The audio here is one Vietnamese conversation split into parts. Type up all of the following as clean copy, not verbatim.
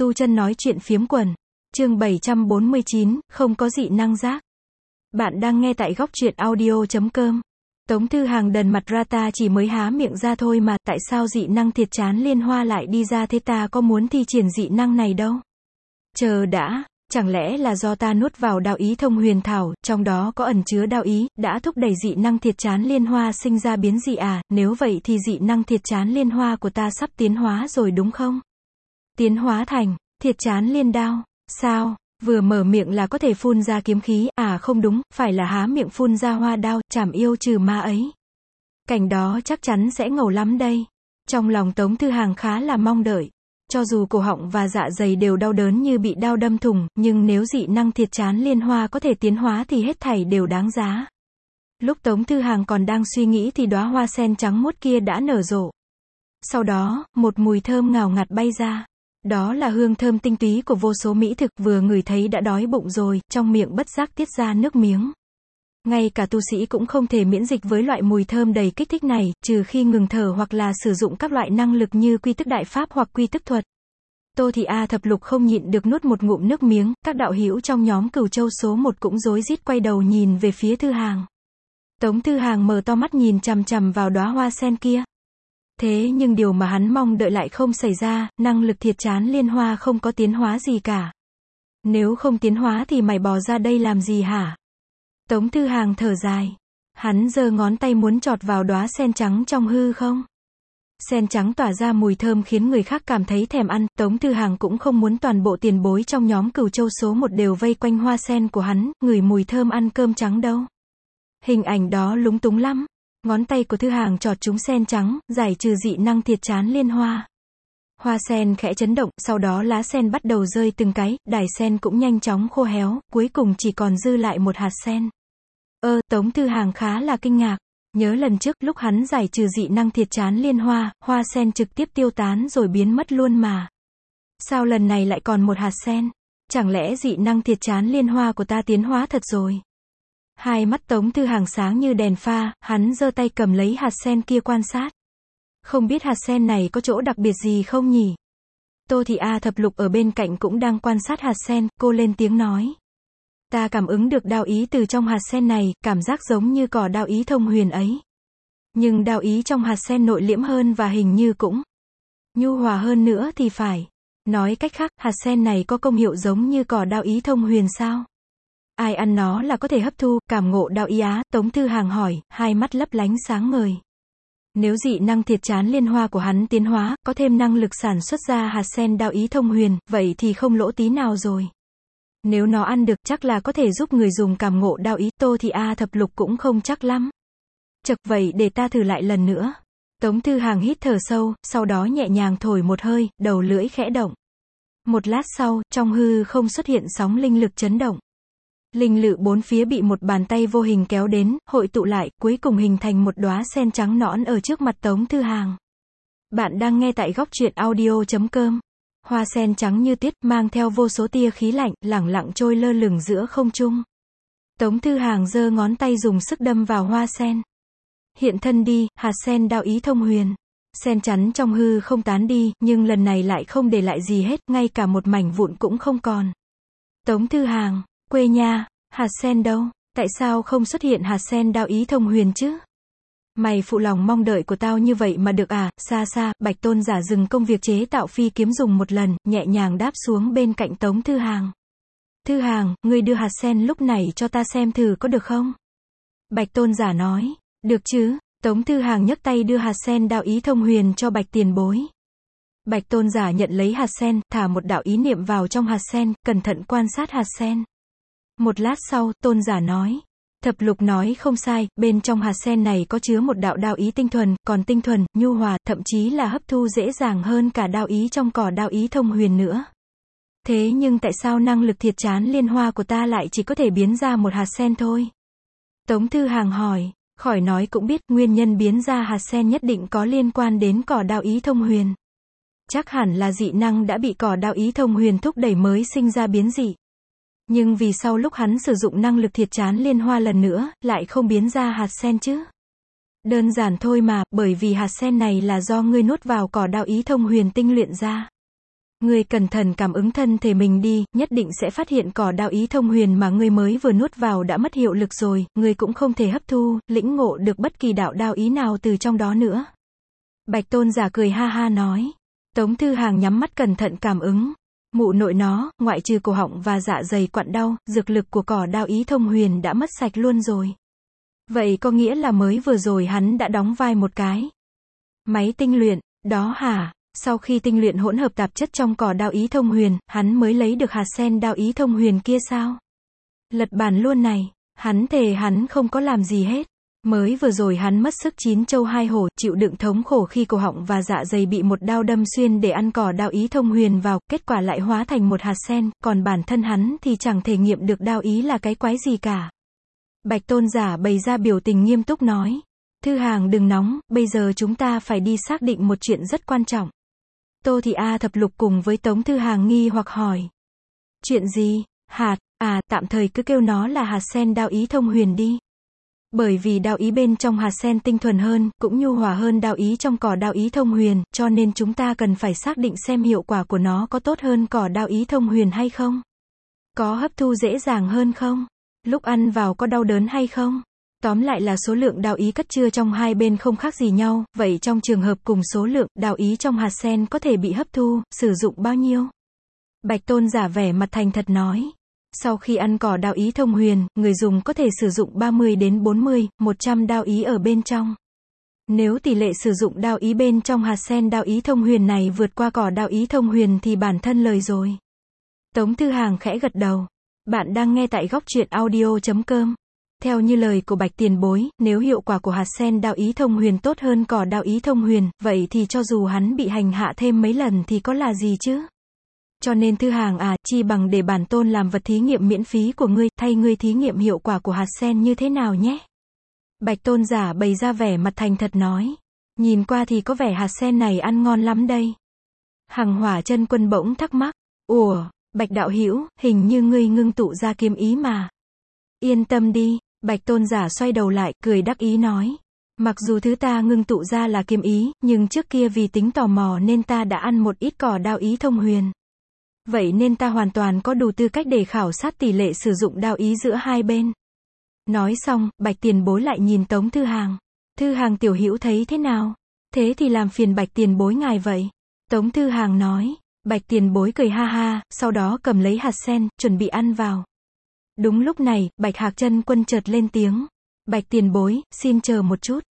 Tu chân nói chuyện phiếm quần. Chương 749, không có dị năng giác. Bạn đang nghe tại góc truyện audio.com. Tống Thư Hàng đần mặt ra, ta chỉ mới há miệng ra thôi mà, tại sao dị năng thiệt chán liên hoa lại đi ra thế, ta có muốn thi triển dị năng này đâu. Chờ đã, chẳng lẽ là do ta nuốt vào đạo ý thông huyền thảo, trong đó có ẩn chứa đạo ý, đã thúc đẩy dị năng thiệt chán liên hoa sinh ra biến dị à, nếu vậy thì dị năng thiệt chán liên hoa của ta sắp tiến hóa rồi đúng không? Tiến hóa thành, thiệt chán liên đao, sao? Vừa mở miệng là có thể phun ra kiếm khí, à không đúng, phải là há miệng phun ra hoa đao, trảm yêu trừ ma ấy. Cảnh đó chắc chắn sẽ ngầu lắm đây. Trong lòng Tống Thư Hàng khá là mong đợi. Cho dù cổ họng và dạ dày đều đau đớn như bị đao đâm thủng, nhưng nếu dị năng thiệt chán liên hoa có thể tiến hóa thì hết thảy đều đáng giá. Lúc Tống Thư Hàng còn đang suy nghĩ thì đóa hoa sen trắng muốt kia đã nở rộ. Sau đó, một mùi thơm ngào ngạt bay ra. Đó là hương thơm tinh túy của vô số mỹ thực, vừa ngửi thấy đã đói bụng rồi, trong miệng bất giác tiết ra nước miếng. Ngay cả tu sĩ cũng không thể miễn dịch với loại mùi thơm đầy kích thích này, trừ khi ngừng thở hoặc là sử dụng các loại năng lực như quy tức đại pháp hoặc quy tức thuật. Tô Thị A Thập Lục không nhịn được nuốt một ngụm nước miếng, các đạo hữu trong nhóm Cửu Châu số 1 cũng rối rít quay đầu nhìn về phía Thư Hàng. Tống Thư Hàng mở to mắt nhìn chằm chằm vào đóa hoa sen kia. Thế nhưng điều mà hắn mong đợi lại không xảy ra, năng lực thiệt chán liên hoa không có tiến hóa gì cả. Nếu không tiến hóa thì mày bò ra đây làm gì hả? Tống Thư Hàng thở dài. Hắn giơ ngón tay muốn chọt vào đóa sen trắng trong hư không. Sen trắng tỏa ra mùi thơm khiến người khác cảm thấy thèm ăn, Tống Thư Hàng cũng không muốn toàn bộ tiền bối trong nhóm Cửu Châu số 1 đều vây quanh hoa sen của hắn, ngửi mùi thơm ăn cơm trắng đâu. Hình ảnh đó lúng túng lắm. Ngón tay của Thư Hàng chọt trúng sen trắng, giải trừ dị năng thiệt chán liên hoa. Hoa sen khẽ chấn động, sau đó lá sen bắt đầu rơi từng cái, đài sen cũng nhanh chóng khô héo, cuối cùng chỉ còn dư lại một hạt sen. Tống Thư Hàng khá là kinh ngạc. Nhớ lần trước, lúc hắn giải trừ dị năng thiệt chán liên hoa, hoa sen trực tiếp tiêu tán rồi biến mất luôn mà. Sao lần này lại còn một hạt sen? Chẳng lẽ dị năng thiệt chán liên hoa của ta tiến hóa thật rồi? Hai mắt Tống Thư Hàng sáng như đèn pha, hắn giơ tay cầm lấy hạt sen kia quan sát. Không biết hạt sen này có chỗ đặc biệt gì không nhỉ? Tô Thị A Thập Lục ở bên cạnh cũng đang quan sát hạt sen, cô lên tiếng nói. Ta cảm ứng được đạo ý từ trong hạt sen này, cảm giác giống như cỏ đạo ý thông huyền ấy. Nhưng đạo ý trong hạt sen nội liễm hơn và hình như cũng nhu hòa hơn nữa thì phải. Nói cách khác, hạt sen này có công hiệu giống như cỏ đạo ý thông huyền sao? Ai ăn nó là có thể hấp thu, cảm ngộ đạo ý á? Tống Thư Hàng hỏi, hai mắt lấp lánh sáng ngời. Nếu dị năng thiệt chán liên hoa của hắn tiến hóa, có thêm năng lực sản xuất ra hạt sen đạo ý thông huyền, vậy thì không lỗ tí nào rồi. Nếu nó ăn được, chắc là có thể giúp người dùng cảm ngộ đạo ý. Tô Thị A Thập Lục cũng không chắc lắm. Chật, vậy để ta thử lại lần nữa. Tống Thư Hàng hít thở sâu, sau đó nhẹ nhàng thổi một hơi, đầu lưỡi khẽ động. Một lát sau, trong hư không xuất hiện sóng linh lực chấn động. Linh lự bốn phía bị một bàn tay vô hình kéo đến, hội tụ lại, cuối cùng hình thành một đóa sen trắng nõn ở trước mặt Tống Thư Hàng. Bạn đang nghe tại góc truyện audio.com. Hoa sen trắng như tuyết, mang theo vô số tia khí lạnh, lẳng lặng trôi lơ lửng giữa không trung. Tống Thư Hàng giơ ngón tay dùng sức đâm vào hoa sen. Hiện thân đi, hạt sen đạo ý thông huyền. Sen chắn trong hư không tán đi, nhưng lần này lại không để lại gì hết, ngay cả một mảnh vụn cũng không còn. Tống Thư Hàng, quê nha, hạt sen đâu? Tại sao không xuất hiện hạt sen đạo ý thông huyền chứ? Mày phụ lòng mong đợi của tao như vậy mà được à? Xa xa, Bạch Tôn Giả dừng công việc chế tạo phi kiếm dùng một lần, nhẹ nhàng đáp xuống bên cạnh Tống Thư Hàng. Thư Hàng, ngươi đưa hạt sen lúc này cho ta xem thử có được không? Bạch Tôn Giả nói, được chứ? Tống Thư Hàng nhấc tay đưa hạt sen đạo ý thông huyền cho Bạch tiền bối. Bạch Tôn Giả nhận lấy hạt sen, thả một đạo ý niệm vào trong hạt sen, cẩn thận quan sát hạt sen. Một lát sau, Tôn Giả nói. Thập Lục nói không sai, bên trong hạt sen này có chứa một đạo ý tinh thuần, còn tinh thuần, nhu hòa, thậm chí là hấp thu dễ dàng hơn cả đạo ý trong cỏ đạo ý thông huyền nữa. Thế nhưng tại sao năng lực thiệt chán liên hoa của ta lại chỉ có thể biến ra một hạt sen thôi? Tống Thư Hàng hỏi, khỏi nói cũng biết, nguyên nhân biến ra hạt sen nhất định có liên quan đến cỏ đạo ý thông huyền. Chắc hẳn là dị năng đã bị cỏ đạo ý thông huyền thúc đẩy mới sinh ra biến dị. Nhưng vì sau lúc hắn sử dụng năng lực thiệt chán liên hoa lần nữa, lại không biến ra hạt sen chứ? Đơn giản thôi mà, bởi vì hạt sen này là do ngươi nuốt vào cỏ đạo ý thông huyền tinh luyện ra. Ngươi cẩn thận cảm ứng thân thể mình đi, nhất định sẽ phát hiện cỏ đạo ý thông huyền mà ngươi mới vừa nuốt vào đã mất hiệu lực rồi, ngươi cũng không thể hấp thu, lĩnh ngộ được bất kỳ đạo ý nào từ trong đó nữa. Bạch Tôn giả cười ha ha nói. Tống Thư Hàng nhắm mắt cẩn thận cảm ứng. Mụ nội nó, ngoại trừ cổ họng và dạ dày quặn đau, dược lực của cỏ đạo ý thông huyền đã mất sạch luôn rồi. Vậy có nghĩa là mới vừa rồi hắn đã đóng vai một cái máy tinh luyện, đó hả? Sau khi tinh luyện hỗn hợp tạp chất trong cỏ đạo ý thông huyền, hắn mới lấy được hạt sen đạo ý thông huyền kia sao? Lật bàn luôn này, hắn thề hắn không có làm gì hết. Mới vừa rồi hắn mất sức 9 châu 2 hổ, chịu đựng thống khổ khi cổ họng và dạ dày bị một đao đâm xuyên để ăn cỏ đạo ý thông huyền vào, kết quả lại hóa thành một hạt sen, còn bản thân hắn thì chẳng thể nghiệm được đạo ý là cái quái gì cả. Bạch Tôn giả bày ra biểu tình nghiêm túc nói. Thư Hàng đừng nóng, bây giờ chúng ta phải đi xác định một chuyện rất quan trọng. Tô Thị A Thập Lục cùng với Tống Thư Hàng nghi hoặc hỏi. Chuyện gì? Hạt, tạm thời cứ kêu nó là hạt sen đạo ý thông huyền đi. Bởi vì đạo ý bên trong hạt sen tinh thuần hơn, cũng nhu hòa hơn đạo ý trong cỏ đạo ý thông huyền, cho nên chúng ta cần phải xác định xem hiệu quả của nó có tốt hơn cỏ đạo ý thông huyền hay không. Có hấp thu dễ dàng hơn không? Lúc ăn vào có đau đớn hay không? Tóm lại là số lượng đạo ý cất chứa trong hai bên không khác gì nhau, vậy trong trường hợp cùng số lượng, đạo ý trong hạt sen có thể bị hấp thu, sử dụng bao nhiêu? Bạch Tôn giả vẻ mặt thành thật nói. Sau khi ăn cỏ đạo ý thông huyền, người dùng có thể sử dụng 30 đến 40, 100 đạo ý ở bên trong. Nếu tỷ lệ sử dụng đạo ý bên trong hạt sen đạo ý thông huyền này vượt qua cỏ đạo ý thông huyền thì bản thân lời rồi. Tống Thư Hàng khẽ gật đầu. Bạn đang nghe tại góc truyện audio.com. Theo như lời của Bạch Tiền Bối, nếu hiệu quả của hạt sen đạo ý thông huyền tốt hơn cỏ đạo ý thông huyền, vậy thì cho dù hắn bị hành hạ thêm mấy lần thì có là gì chứ? Cho nên Thư Hàng chi bằng để bản tôn làm vật thí nghiệm miễn phí của ngươi, thay ngươi thí nghiệm hiệu quả của hạt sen như thế nào nhé. Bạch Tôn giả bày ra vẻ mặt thành thật nói. Nhìn qua thì có vẻ hạt sen này ăn ngon lắm đây. Hằng Hỏa Chân Quân bỗng thắc mắc. Ủa, Bạch đạo hữu, hình như ngươi ngưng tụ ra kiếm ý mà. Yên tâm đi, Bạch Tôn giả xoay đầu lại, cười đắc ý nói. Mặc dù thứ ta ngưng tụ ra là kiếm ý, nhưng trước kia vì tính tò mò nên ta đã ăn một ít cỏ đạo ý thông huyền. Vậy nên ta hoàn toàn có đủ tư cách để khảo sát tỷ lệ sử dụng đạo ý giữa hai bên. Nói xong, Bạch Tiền Bối lại nhìn Tống Thư Hàng. Thư Hàng tiểu hữu thấy thế nào? Thế thì làm phiền Bạch Tiền Bối ngài vậy. Tống Thư Hàng nói. Bạch Tiền Bối cười ha ha, sau đó cầm lấy hạt sen, chuẩn bị ăn vào. Đúng lúc này, Bạch Hạc Chân Quân chợt lên tiếng. Bạch Tiền Bối, xin chờ một chút.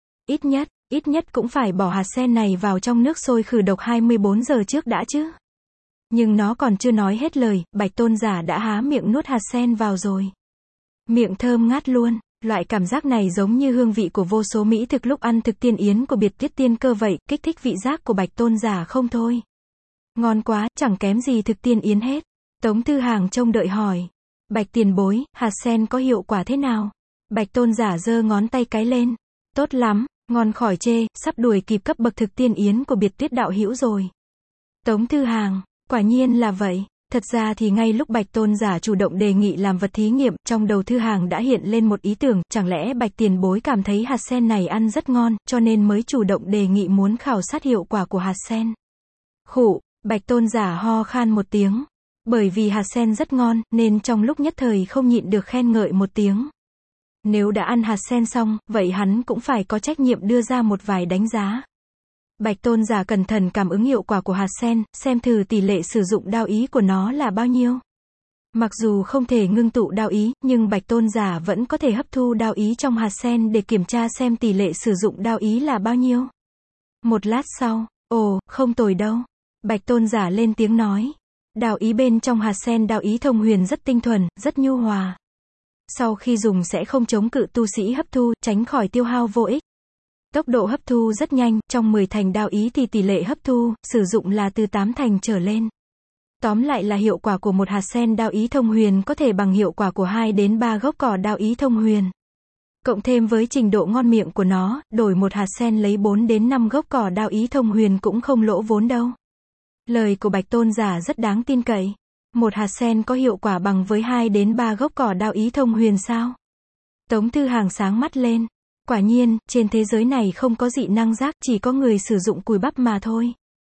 Ít nhất cũng phải bỏ hạt sen này vào trong nước sôi khử độc 24 giờ trước đã chứ. Nhưng nó còn chưa nói hết lời, Bạch Tôn giả đã há miệng nuốt hạt sen vào rồi. Miệng thơm ngát luôn, loại cảm giác này giống như hương vị của vô số mỹ thực lúc ăn thực tiên yến của Biệt Tiết Tiên Cơ vậy, kích thích vị giác của Bạch Tôn giả không thôi. Ngon quá, chẳng kém gì thực tiên yến hết. Tống Thư Hàng trông đợi hỏi. Bạch Tiền Bối, hạt sen có hiệu quả thế nào? Bạch Tôn giả giơ ngón tay cái lên. Tốt lắm, ngon khỏi chê, sắp đuổi kịp cấp bậc thực tiên yến của Biệt Tiết đạo hữu rồi. Tống Thư Hàng. Quả nhiên là vậy. Thật ra thì ngay lúc Bạch Tôn giả chủ động đề nghị làm vật thí nghiệm, trong đầu Thư Hàng đã hiện lên một ý tưởng, chẳng lẽ Bạch Tiền Bối cảm thấy hạt sen này ăn rất ngon, cho nên mới chủ động đề nghị muốn khảo sát hiệu quả của hạt sen. Khụ, Bạch Tôn giả ho khan một tiếng. Bởi vì hạt sen rất ngon, nên trong lúc nhất thời không nhịn được khen ngợi một tiếng. Nếu đã ăn hạt sen xong, vậy hắn cũng phải có trách nhiệm đưa ra một vài đánh giá. Bạch Tôn giả cẩn thận cảm ứng hiệu quả của hạt sen, xem thử tỷ lệ sử dụng đạo ý của nó là bao nhiêu. Mặc dù không thể ngưng tụ đạo ý, nhưng Bạch Tôn giả vẫn có thể hấp thu đạo ý trong hạt sen để kiểm tra xem tỷ lệ sử dụng đạo ý là bao nhiêu. Một lát sau, ồ, không tồi đâu. Bạch Tôn giả lên tiếng nói. Đạo ý bên trong hạt sen đạo ý thông huyền rất tinh thuần, rất nhu hòa. Sau khi dùng sẽ không chống cự tu sĩ hấp thu, tránh khỏi tiêu hao vô ích. Tốc độ hấp thu rất nhanh, trong 10 thành đạo ý thì tỷ lệ hấp thu, sử dụng là từ 8 thành trở lên. Tóm lại là hiệu quả của một hạt sen đạo ý thông huyền có thể bằng hiệu quả của 2 đến 3 gốc cỏ đạo ý thông huyền. Cộng thêm với trình độ ngon miệng của nó, đổi một hạt sen lấy 4 đến 5 gốc cỏ đạo ý thông huyền cũng không lỗ vốn đâu. Lời của Bạch Tôn giả rất đáng tin cậy. Một hạt sen có hiệu quả bằng với 2 đến 3 gốc cỏ đạo ý thông huyền sao? Tống Thư Hàng sáng mắt lên. Quả nhiên, trên thế giới này không có dị năng giác, chỉ có người sử dụng cùi bắp mà thôi.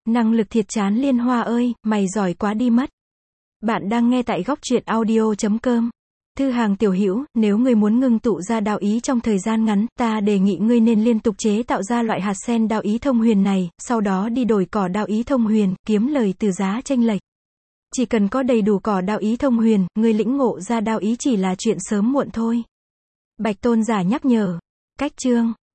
Năng lực thiệt chán Liên Hoa ơi, mày giỏi quá đi mất. Bạn đang nghe tại góc truyện audio.com. Thư hàng tiểu hữu, nếu ngươi muốn ngưng tụ ra đạo ý trong thời gian ngắn, ta đề nghị ngươi nên liên tục chế tạo ra loại hạt sen đạo ý thông huyền này, sau đó đi đổi cỏ đạo ý thông huyền, kiếm lời từ giá chênh lệch. Chỉ cần có đầy đủ cỏ đạo ý thông huyền, ngươi lĩnh ngộ ra đạo ý chỉ là chuyện sớm muộn thôi. Bạch Tôn giả nhắc nhở. Cách chương